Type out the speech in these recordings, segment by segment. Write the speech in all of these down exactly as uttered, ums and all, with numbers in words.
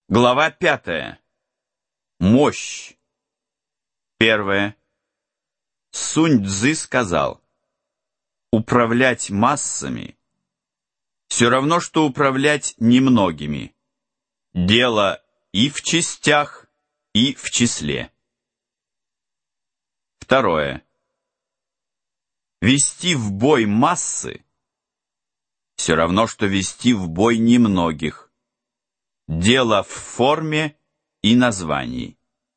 Глава пятая. Мощь. Первое. Сунь-Цзы сказал: управлять массами все равно, что управлять немногими. Дело и в частях, и в числе. Второе. Вести в бой массы все равно, что вести в бой немногих. Дело в форме и названии.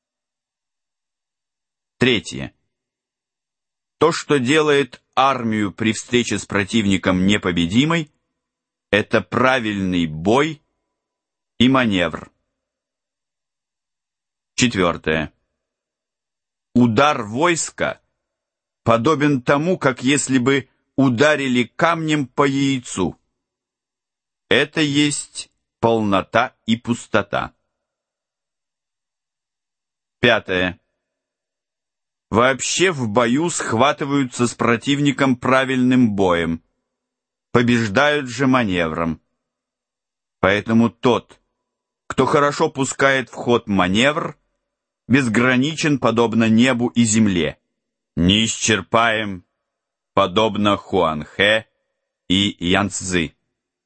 Третье. То, что делает армию при встрече с противником непобедимой, это правильный бой и маневр. Четвертое. Удар войска подобен тому, как если бы ударили камнем по яйцу. Это есть полнота и пустота. Пятое. Вообще в бою схватываются с противником правильным боем, побеждают же маневром. Поэтому тот, кто хорошо пускает в ход маневр, безграничен, подобно небу и земле, неисчерпаем, подобно Хуанхэ и Янцзы.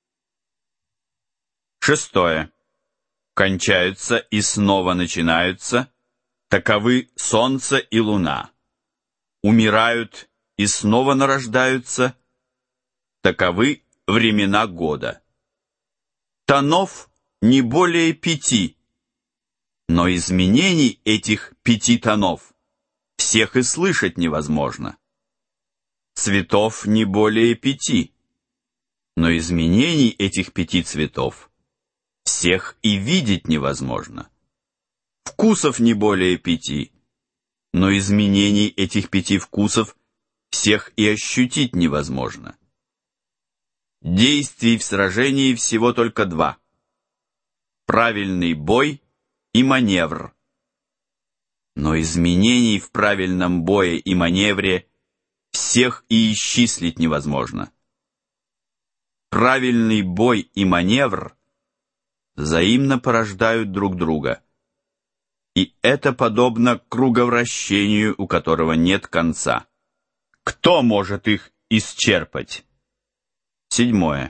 Шестое. Кончаются и снова начинаются, таковы солнце и луна. Умирают и снова нарождаются, таковы времена года. Тонов не более пяти, но изменений этих пяти тонов всех и слышать невозможно. Цветов не более пяти, но изменений этих пяти цветов всех и видеть невозможно. Вкусов не более пяти, но изменений этих пяти вкусов всех и ощутить невозможно. Действий в сражении всего только два: правильный бой и маневр. Но изменений в правильном бое и маневре всех и исчислить невозможно. Правильный бой и маневр взаимно порождают друг друга. И это подобно круговращению, у которого нет конца. Кто может их исчерпать? Седьмое.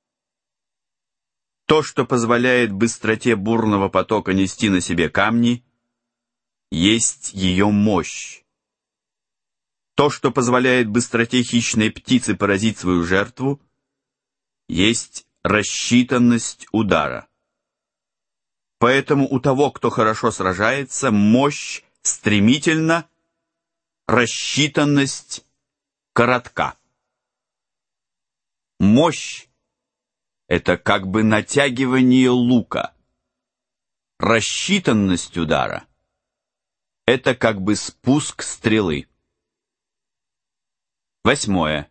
То, что позволяет быстроте бурного потока нести на себе камни, есть ее мощь. То, что позволяет быстроте хищной птицы поразить свою жертву, есть рассчитанность удара. Поэтому у того, кто хорошо сражается, мощь стремительна, рассчитанность коротка. Мощь — это как бы натягивание лука. Рассчитанность удара — это как бы спуск стрелы. Восьмое.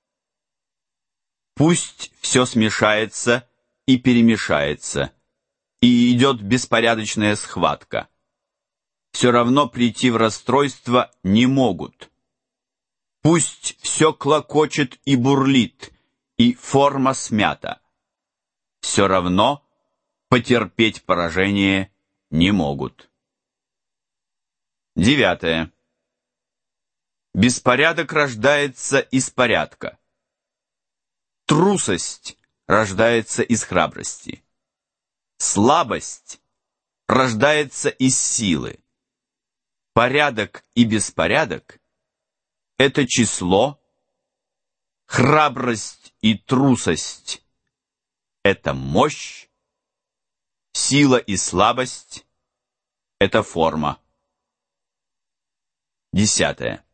Пусть все смешается и перемешается, и идет беспорядочная схватка. Все равно прийти в расстройство не могут. Пусть все клокочет и бурлит, и форма смята. Все равно потерпеть поражение не могут. Девятое. Беспорядок рождается из порядка. Трусость рождается из храбрости. Слабость рождается из силы. Порядок и беспорядок — это число, храбрость и трусость — это мощь, сила и слабость — это форма. Десятое.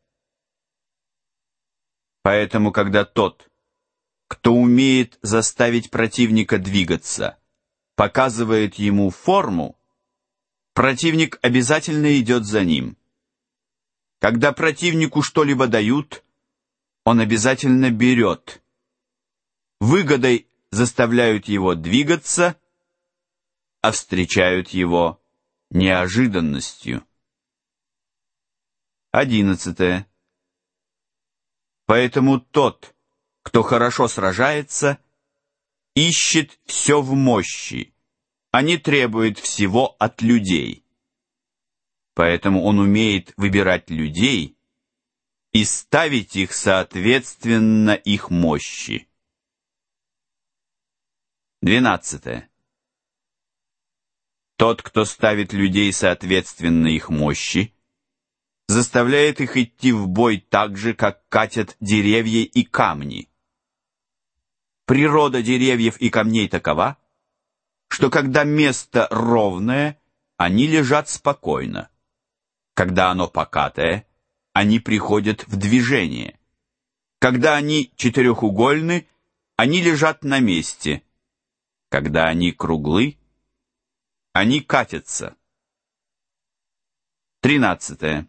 Поэтому, когда тот, кто умеет заставить противника двигаться, показывает ему форму, противник обязательно идет за ним. Когда противнику что-либо дают, он обязательно берет. Выгодой заставляют его двигаться, а встречают его неожиданностью. Одиннадцатое. Поэтому тот, кто хорошо сражается, ищет все в мощи, они требуют всего от людей. Поэтому он умеет выбирать людей и ставить их соответственно их мощи. Двенадцатое. Тот, кто ставит людей соответственно их мощи, заставляет их идти в бой так же, как катят деревья и камни. Природа деревьев и камней такова, что когда место ровное, они лежат спокойно. Когда оно покатое, они приходят в движение. Когда они четырехугольны, они лежат на месте. Когда они круглы, они катятся. Тринадцатое.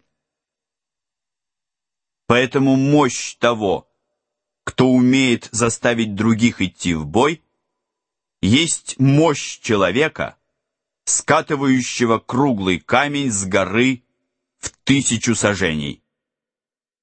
Поэтому мощь того, кто умеет заставить других идти в бой, есть мощь человека, скатывающего круглый камень с горы в тысячу саженей.